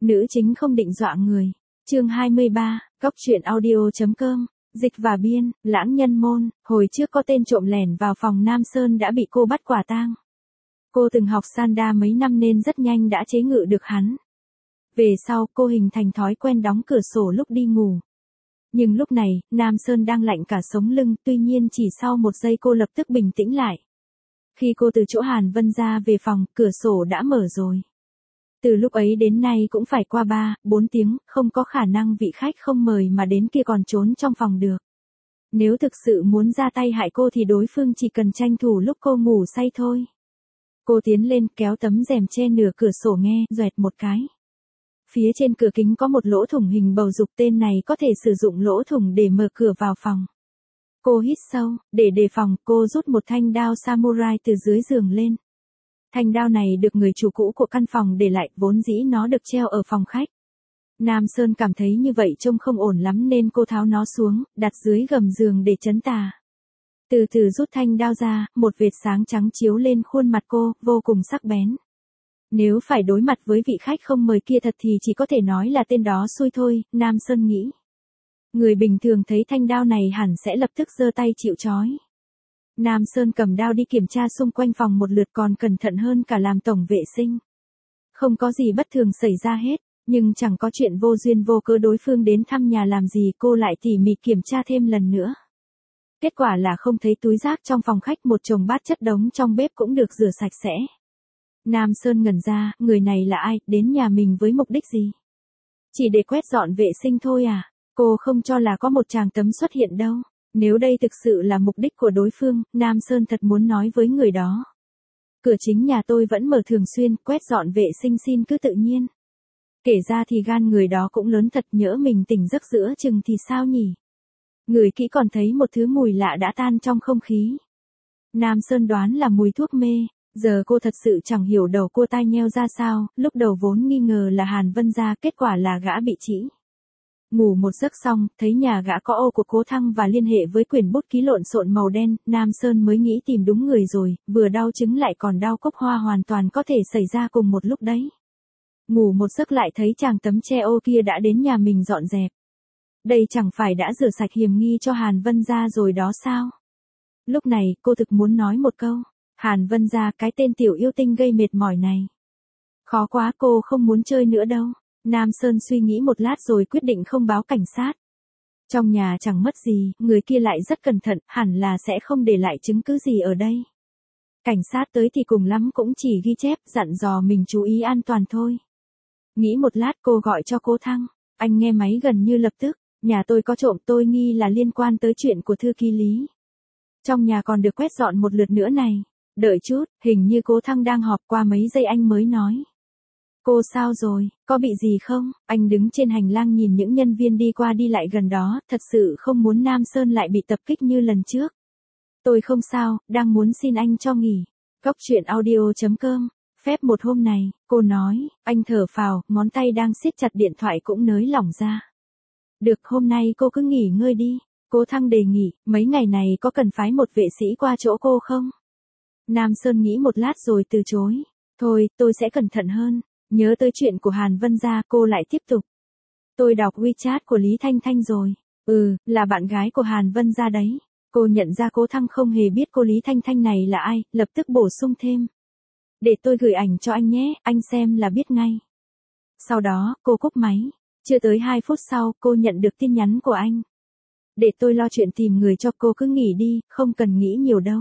Nữ chính không định dọa người. Chương 23, Cóc truyện audio.com. Dịch và biên, Lãng Nhân Môn, hồi trước có tên trộm lẻn vào phòng Nam Sơn đã bị cô bắt quả tang. Cô từng học Sanda mấy năm nên rất nhanh đã chế ngự được hắn. Về sau, cô hình thành thói quen đóng cửa sổ lúc đi ngủ. Nhưng lúc này, Nam Sơn đang lạnh cả sống lưng, tuy nhiên chỉ sau một giây cô lập tức bình tĩnh lại. Khi cô từ chỗ Hàn Vân ra về phòng, cửa sổ đã mở rồi. Từ lúc ấy đến nay cũng phải qua 3-4 tiếng, không có khả năng vị khách không mời mà đến kia còn trốn trong phòng được. Nếu thực sự muốn ra tay hại cô thì đối phương chỉ cần tranh thủ lúc cô ngủ say thôi. Cô tiến lên kéo tấm rèm che nửa cửa sổ nghe, doẹt một cái. Phía trên cửa kính có một lỗ thủng hình bầu dục, tên này có thể sử dụng lỗ thủng để mở cửa vào phòng. Cô hít sâu, để đề phòng, cô rút một thanh đao samurai từ dưới giường lên. Thanh đao này được người chủ cũ của căn phòng để lại, vốn dĩ nó được treo ở phòng khách. Nam Sơn cảm thấy như vậy trông không ổn lắm nên cô tháo nó xuống, đặt dưới gầm giường để trấn tà. Từ từ rút thanh đao ra, một vệt sáng trắng chiếu lên khuôn mặt cô, vô cùng sắc bén. Nếu phải đối mặt với vị khách không mời kia thật thì chỉ có thể nói là tên đó xui thôi, Nam Sơn nghĩ. Người bình thường thấy thanh đao này hẳn sẽ lập tức giơ tay chịu trói. Nam Sơn cầm đao đi kiểm tra xung quanh phòng một lượt, còn cẩn thận hơn cả làm tổng vệ sinh. Không có gì bất thường xảy ra hết, nhưng chẳng có chuyện vô duyên vô cớ đối phương đến thăm nhà làm gì, cô lại tỉ mỉ kiểm tra thêm lần nữa. Kết quả là không thấy túi rác trong phòng khách, một chồng bát chất đống trong bếp cũng được rửa sạch sẽ. Nam Sơn ngẩn ra, người này là ai, đến nhà mình với mục đích gì? Chỉ để quét dọn vệ sinh thôi à? Cô không cho là có một chàng tấm xuất hiện đâu. Nếu đây thực sự là mục đích của đối phương, Nam Sơn thật muốn nói với người đó. Cửa chính nhà tôi vẫn mở thường xuyên, quét dọn vệ sinh xin cứ tự nhiên. Kể ra thì gan người đó cũng lớn thật, nhỡ mình tỉnh giấc giữa chừng thì sao nhỉ? Người kỹ còn thấy một thứ mùi lạ đã tan trong không khí. Nam Sơn đoán là mùi thuốc mê, giờ cô thật sự chẳng hiểu đầu cô tai nheo ra sao, lúc đầu vốn nghi ngờ là Hàn Vân gia, kết quả là gã bị trĩ. Ngủ một giấc xong, thấy nhà gã có ô của Cố Thăng và liên hệ với quyển bút ký lộn xộn màu đen, Nam Sơn mới nghĩ tìm đúng người rồi, vừa đau trứng lại còn đau cốc hoa, hoàn toàn có thể xảy ra cùng một lúc đấy. Ngủ một giấc lại thấy chàng tấm che ô kia đã đến nhà mình dọn dẹp. Đây chẳng phải đã rửa sạch hiểm nghi cho Hàn Vân gia rồi đó sao? Lúc này, cô thực muốn nói một câu, Hàn Vân gia, cái tên tiểu yêu tinh gây mệt mỏi này. Khó quá, cô không muốn chơi nữa đâu. Nam Sơn suy nghĩ một lát rồi quyết định không báo cảnh sát. Trong nhà chẳng mất gì, người kia lại rất cẩn thận, hẳn là sẽ không để lại chứng cứ gì ở đây. Cảnh sát tới thì cùng lắm cũng chỉ ghi chép, dặn dò mình chú ý an toàn thôi. Nghĩ một lát cô gọi cho Cố Thăng, anh nghe máy gần như lập tức, nhà tôi có trộm, tôi nghi là liên quan tới chuyện của thư ký Lý. Trong nhà còn được quét dọn một lượt nữa này. Đợi chút, hình như Cố Thăng đang họp, qua mấy giây anh mới nói. Cô sao rồi, có bị gì không? Anh đứng trên hành lang nhìn những nhân viên đi qua đi lại gần đó, thật sự không muốn Nam Sơn lại bị tập kích như lần trước. Tôi không sao, đang muốn xin anh cho nghỉ. Cóc truyện audio.com. Phép một hôm này, cô nói, anh thở phào, ngón tay đang siết chặt điện thoại cũng nới lỏng ra. Được, hôm nay cô cứ nghỉ ngơi đi. Cố Thăng đề nghị, mấy ngày này có cần phái một vệ sĩ qua chỗ cô không? Nam Sơn nghĩ một lát rồi từ chối. Thôi, tôi sẽ cẩn thận hơn. Nhớ tới chuyện của Hàn Vân gia, cô lại tiếp tục. Tôi đọc WeChat của Lý Thanh Thanh rồi. Là bạn gái của Hàn Vân gia đấy. Cô nhận ra Cố Thăng không hề biết cô Lý Thanh Thanh này là ai, lập tức bổ sung thêm. Để tôi gửi ảnh cho anh nhé, anh xem là biết ngay. Sau đó, cô cúp máy. Chưa tới 2 phút sau, cô nhận được tin nhắn của anh. Để tôi lo chuyện tìm người cho cô, cứ nghỉ đi, không cần nghĩ nhiều đâu.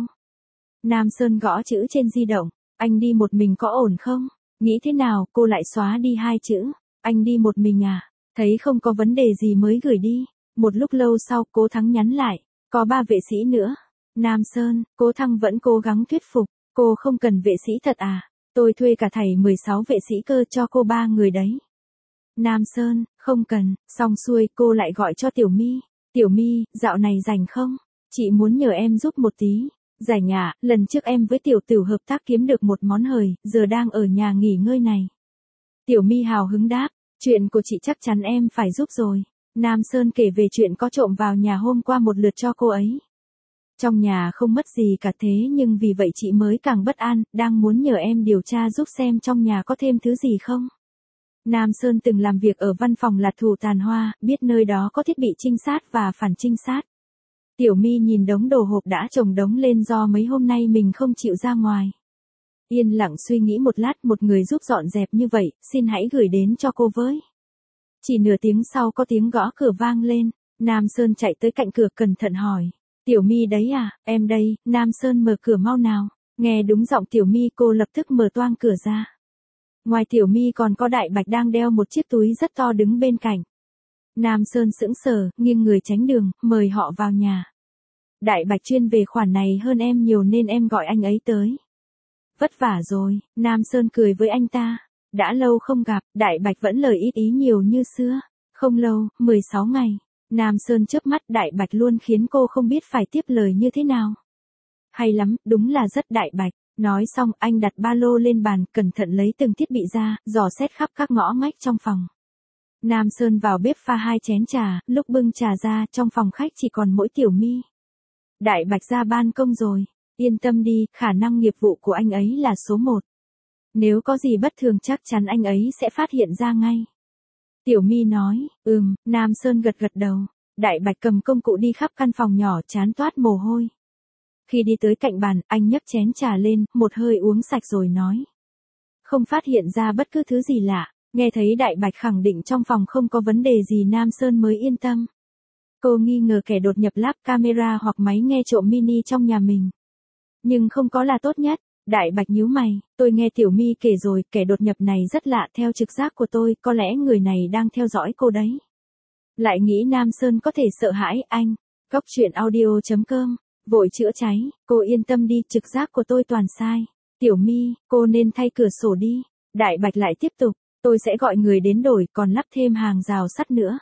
Nam Sơn gõ chữ trên di động. Anh đi một mình có ổn không? Nghĩ thế nào, cô lại xóa đi 2 chữ. Anh đi một mình à? Thấy không có vấn đề gì mới gửi đi. Một lúc lâu sau, Cố Thắng nhắn lại. Có 3 vệ sĩ nữa. Nam Sơn, Cố Thăng vẫn cố gắng thuyết phục. Cô không cần vệ sĩ thật à? Tôi thuê cả thảy 16 vệ sĩ cơ, cho cô 3 người đấy. Nam Sơn, không cần. Xong xuôi, cô lại gọi cho Tiểu My. Tiểu My, dạo này rảnh không? Chị muốn nhờ em giúp một tí. Rảnh à, lần trước em với Tiểu Tửu hợp tác kiếm được một món hời, giờ đang ở nhà nghỉ ngơi này. Tiểu My hào hứng đáp, chuyện của chị chắc chắn em phải giúp rồi. Nam Sơn kể về chuyện có trộm vào nhà hôm qua một lượt cho cô ấy. Trong nhà không mất gì cả, thế nhưng vì vậy chị mới càng bất an, đang muốn nhờ em điều tra giúp xem trong nhà có thêm thứ gì không. Nam Sơn từng làm việc ở văn phòng Lạt Thủ Tàn Hoa, biết nơi đó có thiết bị trinh sát và phản trinh sát. Tiểu My nhìn đống đồ hộp đã chồng đống lên do mấy hôm nay mình không chịu ra ngoài. Yên lặng suy nghĩ một lát, một người giúp dọn dẹp như vậy, xin hãy gửi đến cho cô với. Chỉ nửa tiếng sau có tiếng gõ cửa vang lên, Nam Sơn chạy tới cạnh cửa cẩn thận hỏi. Tiểu My đấy à, em đây, Nam Sơn mở cửa mau nào. Nghe đúng giọng Tiểu My, cô lập tức mở toang cửa ra. Ngoài Tiểu My còn có Đại Bạch đang đeo một chiếc túi rất to đứng bên cạnh. Nam Sơn sững sờ, nghiêng người tránh đường, mời họ vào nhà. Đại Bạch chuyên về khoản này hơn em nhiều nên em gọi anh ấy tới. Vất vả rồi, Nam Sơn cười với anh ta. Đã lâu không gặp, Đại Bạch vẫn lời ít ý nhiều như xưa. Không lâu, 16 ngày. Nam Sơn chớp mắt, Đại Bạch luôn khiến cô không biết phải tiếp lời như thế nào. Hay lắm, đúng là rất Đại Bạch. Nói xong, anh đặt ba lô lên bàn, cẩn thận lấy từng thiết bị ra, dò xét khắp các ngõ ngách trong phòng. Nam Sơn vào bếp pha 2 chén trà, lúc bưng trà ra, trong phòng khách chỉ còn mỗi Tiểu My. Đại Bạch ra ban công rồi. Yên tâm đi, khả năng nghiệp vụ của anh ấy là số 1. Nếu có gì bất thường chắc chắn anh ấy sẽ phát hiện ra ngay. Tiểu My nói, Nam Sơn gật gật đầu. Đại Bạch cầm công cụ đi khắp căn phòng nhỏ, trán toát mồ hôi. Khi đi tới cạnh bàn, anh nhấc chén trà lên, một hơi uống sạch rồi nói. Không phát hiện ra bất cứ thứ gì lạ. Nghe thấy Đại Bạch khẳng định trong phòng không có vấn đề gì, Nam Sơn mới yên tâm. Cô nghi ngờ kẻ đột nhập lắp camera hoặc máy nghe trộm mini trong nhà mình. Nhưng không có là tốt nhất. Đại Bạch nhíu mày, tôi nghe Tiểu My kể rồi, kẻ đột nhập này rất lạ, theo trực giác của tôi, có lẽ người này đang theo dõi cô đấy. Lại nghĩ Nam Sơn có thể sợ hãi anh. Góc truyện audio.com, vội chữa cháy, cô yên tâm đi, trực giác của tôi toàn sai. Tiểu My, cô nên thay cửa sổ đi. Đại Bạch lại tiếp tục, tôi sẽ gọi người đến đổi, còn lắp thêm hàng rào sắt nữa.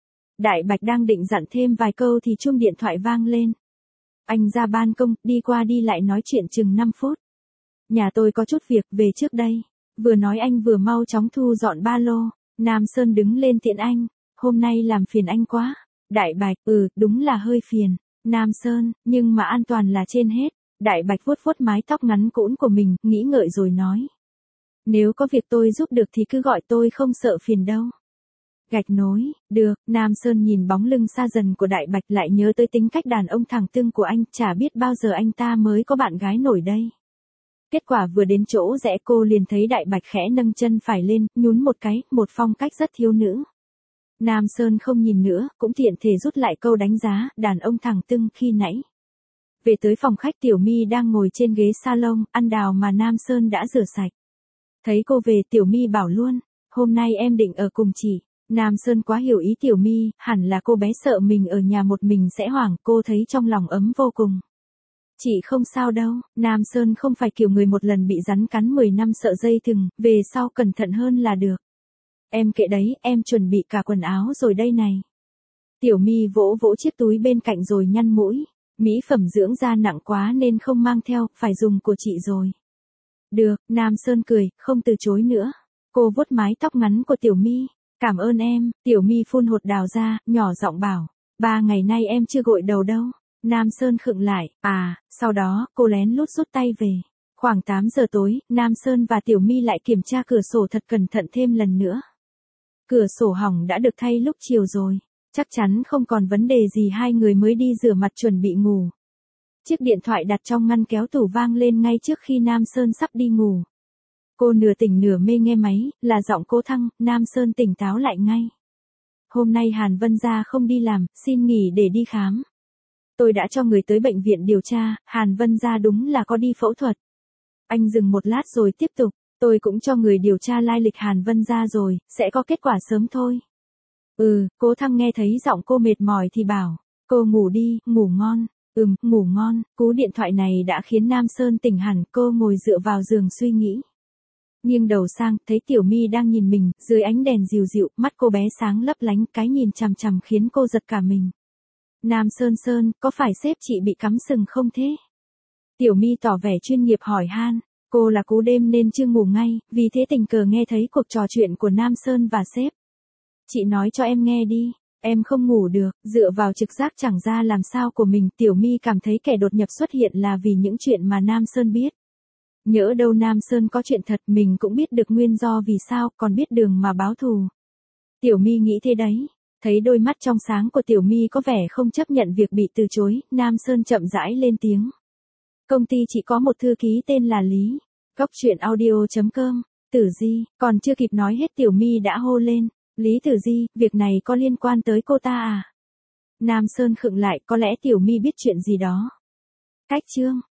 Đại Bạch đang định dặn thêm vài câu thì chuông điện thoại vang lên. Anh ra ban công, đi qua đi lại nói chuyện chừng 5 phút. Nhà tôi có chút việc, về trước đây. Vừa nói anh vừa mau chóng thu dọn ba lô. Nam Sơn đứng lên tiện anh. Hôm nay làm phiền anh quá. Đại Bạch, đúng là hơi phiền. Nam Sơn, nhưng mà an toàn là trên hết. Đại Bạch vuốt vuốt mái tóc ngắn cũn của mình, nghĩ ngợi rồi nói. Nếu có việc tôi giúp được thì cứ gọi tôi, không sợ phiền đâu. Gạch nối, được. Nam Sơn nhìn bóng lưng xa dần của Đại Bạch, lại nhớ tới tính cách đàn ông thẳng tưng của anh, chả biết bao giờ anh ta mới có bạn gái nổi đây. Kết quả vừa đến chỗ rẽ cô liền thấy Đại Bạch khẽ nâng chân phải lên, nhún một cái, một phong cách rất thiếu nữ. Nam Sơn không nhìn nữa, cũng tiện thể rút lại câu đánh giá, đàn ông thẳng tưng khi nãy. Về tới phòng khách, Tiểu My đang ngồi trên ghế salon, ăn đào mà Nam Sơn đã rửa sạch. Thấy cô về, Tiểu My bảo luôn, hôm nay em định ở cùng chị. Nam Sơn quá hiểu ý Tiểu My, hẳn là cô bé sợ mình ở nhà một mình sẽ hoảng, cô thấy trong lòng ấm vô cùng. Chị không sao đâu, Nam Sơn không phải kiểu người một lần bị rắn cắn 10 năm sợ dây thừng, về sau cẩn thận hơn là được. Em kệ đấy, em chuẩn bị cả quần áo rồi đây này. Tiểu My vỗ vỗ chiếc túi bên cạnh rồi nhăn mũi, mỹ phẩm dưỡng da nặng quá nên không mang theo, phải dùng của chị rồi. Được, Nam Sơn cười, không từ chối nữa. Cô vuốt mái tóc ngắn của Tiểu My, cảm ơn em. Tiểu My phun hột đào ra, nhỏ giọng bảo, 3 ngày nay em chưa gội đầu đâu. Nam Sơn khựng lại, sau đó, cô lén lút rút tay về. Khoảng 8 giờ tối, Nam Sơn và Tiểu My lại kiểm tra cửa sổ thật cẩn thận thêm lần nữa. Cửa sổ hỏng đã được thay lúc chiều rồi. Chắc chắn không còn vấn đề gì, hai người mới đi rửa mặt chuẩn bị ngủ. Chiếc điện thoại đặt trong ngăn kéo tủ vang lên ngay trước khi Nam Sơn sắp đi ngủ. Cô nửa tỉnh nửa mê nghe máy, là giọng cô Thăng, Nam Sơn tỉnh táo lại ngay. Hôm nay Hàn Vân Gia không đi làm, xin nghỉ để đi khám. Tôi đã cho người tới bệnh viện điều tra, Hàn Vân Gia đúng là có đi phẫu thuật. Anh dừng một lát rồi tiếp tục, tôi cũng cho người điều tra lai lịch Hàn Vân Gia rồi, sẽ có kết quả sớm thôi. Cố Thăng nghe thấy giọng cô mệt mỏi thì bảo, cô ngủ đi, ngủ ngon. Ngủ ngon. Cú điện thoại này đã khiến Nam Sơn tỉnh hẳn, cô ngồi dựa vào giường suy nghĩ. Nghiêng đầu sang, thấy Tiểu My đang nhìn mình, dưới ánh đèn dịu dịu, mắt cô bé sáng lấp lánh, cái nhìn chằm chằm khiến cô giật cả mình. Nam Sơn, có phải sếp chị bị cắm sừng không thế? Tiểu My tỏ vẻ chuyên nghiệp hỏi han, cô là cú đêm nên chưa ngủ ngay, vì thế tình cờ nghe thấy cuộc trò chuyện của Nam Sơn và sếp. Chị nói cho em nghe đi. Em không ngủ được, dựa vào trực giác chẳng ra làm sao của mình, Tiểu My cảm thấy kẻ đột nhập xuất hiện là vì những chuyện mà Nam Sơn biết. Nhỡ đâu Nam Sơn có chuyện thật, mình cũng biết được nguyên do vì sao, còn biết đường mà báo thù. Tiểu My nghĩ thế đấy. Thấy đôi mắt trong sáng của Tiểu My có vẻ không chấp nhận việc bị từ chối, Nam Sơn chậm rãi lên tiếng. Công ty chỉ có một thư ký tên là Lý. Góc truyện audio.com. Tử Di, còn chưa kịp nói hết Tiểu My đã hô lên. Lý Tử Di, việc này có liên quan tới cô ta à? Nam Sơn khựng lại, có lẽ Tiểu My biết chuyện gì đó. Cách chương.